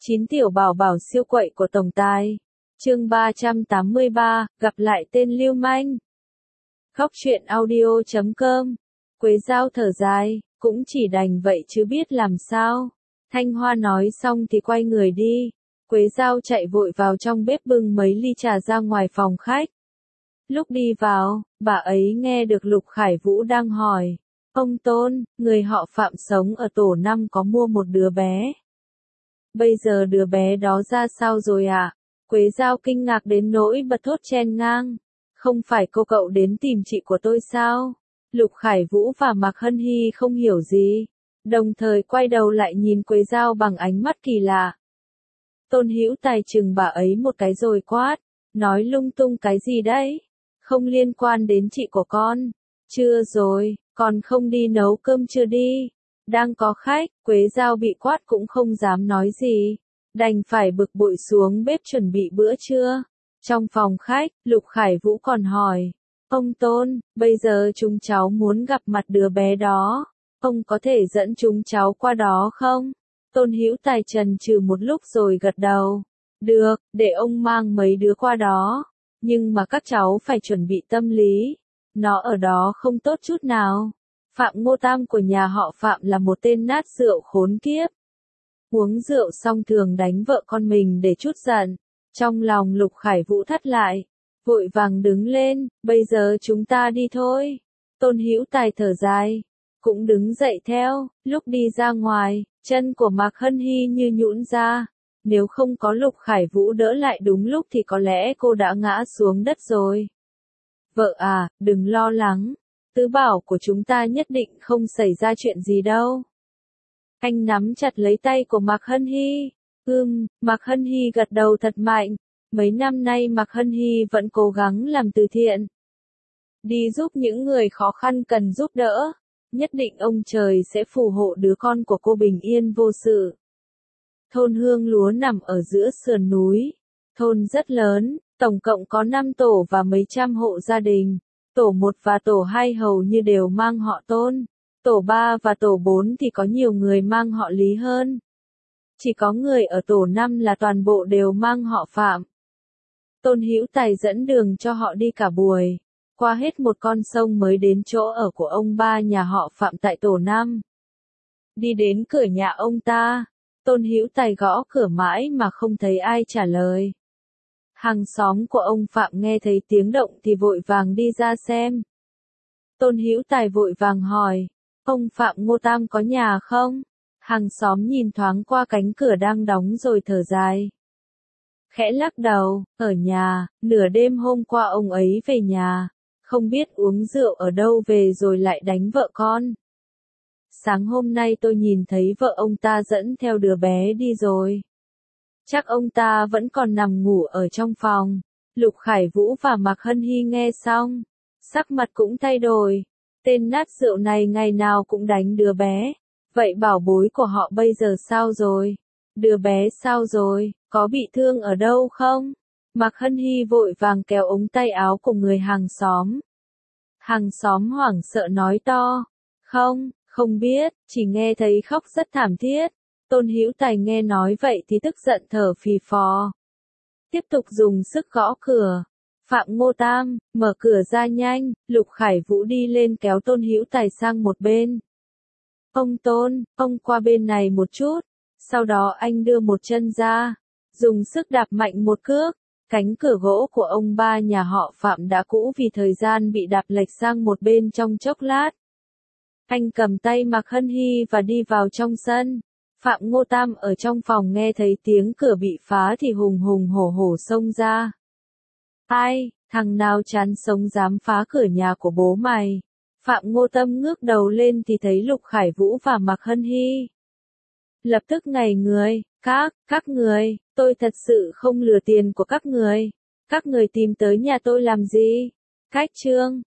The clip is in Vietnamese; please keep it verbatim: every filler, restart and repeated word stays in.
Chín tiểu bảo bảo siêu quậy của tổng tài. Chương ba trăm tám mươi ba, gặp lại tên lưu manh. Khóc chuyện audio chấm com. Quế Giao thở dài, cũng chỉ đành vậy chứ biết làm sao. Thanh Hoa nói xong thì quay người đi. Quế Giao chạy vội vào trong bếp bưng mấy ly trà ra ngoài phòng khách. Lúc đi vào, bà ấy nghe được Lục Khải Vũ đang hỏi. Ông Tôn, người họ Phạm sống ở tổ năm có mua một đứa bé. Bây giờ đứa bé đó ra sao rồi ạ? À? Quế Giao kinh ngạc đến nỗi bật thốt chen ngang. Không phải cô cậu đến tìm chị của tôi sao? Lục Khải Vũ và Mạc Hân Hy không hiểu gì. Đồng thời quay đầu lại nhìn Quế Giao bằng ánh mắt kỳ lạ. Tôn Hữu Tài chừng bà ấy một cái rồi quát. Nói lung tung cái gì đấy? Không liên quan đến chị của con. Chưa rồi, còn không đi nấu cơm chưa đi? Đang có khách, Quế Giao bị quát cũng không dám nói gì. Đành phải bực bội xuống bếp chuẩn bị bữa trưa. Trong phòng khách, Lục Khải Vũ còn hỏi. Ông Tôn, bây giờ chúng cháu muốn gặp mặt đứa bé đó. Ông có thể dẫn chúng cháu qua đó không? Tôn Hữu Tài chần chừ một lúc rồi gật đầu. Được, để ông mang mấy đứa qua đó. Nhưng mà các cháu phải chuẩn bị tâm lý. Nó ở đó không tốt chút nào. Phạm Ngô Tam của nhà họ Phạm là một tên nát rượu khốn kiếp. Uống rượu xong thường đánh vợ con mình để trút giận. Trong lòng Lục Khải Vũ thắt lại. Vội vàng đứng lên, bây giờ chúng ta đi thôi. Tôn Hữu Tài thở dài. Cũng đứng dậy theo, lúc đi ra ngoài, chân của Mạc Hân Hy như nhũn ra. Nếu không có Lục Khải Vũ đỡ lại đúng lúc thì có lẽ cô đã ngã xuống đất rồi. Vợ à, đừng lo lắng. Tứ bảo của chúng ta nhất định không xảy ra chuyện gì đâu. Anh nắm chặt lấy tay của Mạc Hân Hy. Ừm, Mạc Hân Hy gật đầu thật mạnh. Mấy năm nay Mạc Hân Hy vẫn cố gắng làm từ thiện. Đi giúp những người khó khăn cần giúp đỡ. Nhất định ông trời sẽ phù hộ đứa con của cô bình yên vô sự. Thôn Hương Lúa nằm ở giữa sườn núi. Thôn rất lớn, tổng cộng có năm tổ và mấy trăm hộ gia đình. Tổ một và tổ hai hầu như đều mang họ Tôn. Tổ ba và tổ bốn thì có nhiều người mang họ Lý hơn. Chỉ có người ở tổ năm là toàn bộ đều mang họ Phạm. Tôn Hữu Tài dẫn đường cho họ đi cả buổi. Qua hết một con sông mới đến chỗ ở của ông ba nhà họ Phạm tại tổ năm. Đi đến cửa nhà ông ta. Tôn Hữu Tài gõ cửa mãi mà không thấy ai trả lời. Hàng xóm của ông Phạm nghe thấy tiếng động thì vội vàng đi ra xem. Tôn Hữu Tài vội vàng hỏi, ông Phạm Ngô Tam có nhà không? Hàng xóm nhìn thoáng qua cánh cửa đang đóng rồi thở dài. Khẽ lắc đầu, ở nhà, nửa đêm hôm qua ông ấy về nhà, không biết uống rượu ở đâu về rồi lại đánh vợ con. Sáng hôm nay tôi nhìn thấy vợ ông ta dẫn theo đứa bé đi rồi. Chắc ông ta vẫn còn nằm ngủ ở trong phòng. Lục Khải Vũ và Mạc Hân Hy nghe xong. Sắc mặt cũng thay đổi. Tên nát rượu này ngày nào cũng đánh đứa bé. Vậy bảo bối của họ bây giờ sao rồi? Đứa bé sao rồi? Có bị thương ở đâu không? Mạc Hân Hy vội vàng kéo ống tay áo của người hàng xóm. Hàng xóm hoảng sợ nói to. Không, không biết, chỉ nghe thấy khóc rất thảm thiết. Tôn Hữu Tài nghe nói vậy thì tức giận thở phì phò. Tiếp tục dùng sức gõ cửa. Phạm Ngô Tam, mở cửa ra nhanh. Lục Khải Vũ đi lên kéo Tôn Hữu Tài sang một bên. Ông Tôn, ông qua bên này một chút. Sau đó anh đưa một chân ra. Dùng sức đạp mạnh một cước. Cánh cửa gỗ của ông ba nhà họ Phạm đã cũ vì thời gian bị đạp lệch sang một bên trong chốc lát. Anh cầm tay Mạc Hân Hy và đi vào trong sân. Phạm Ngô Tam ở trong phòng nghe thấy tiếng cửa bị phá thì hùng hùng hổ hổ xông ra. Ai, thằng nào chán sống dám phá cửa nhà của bố mày? Phạm Ngô Tam ngước đầu lên thì thấy Lục Khải Vũ và Mạc Hân Hy. Lập tức ngảy người, các, các người, tôi thật sự không lừa tiền của các người. Các người tìm tới nhà tôi làm gì? Cách trương,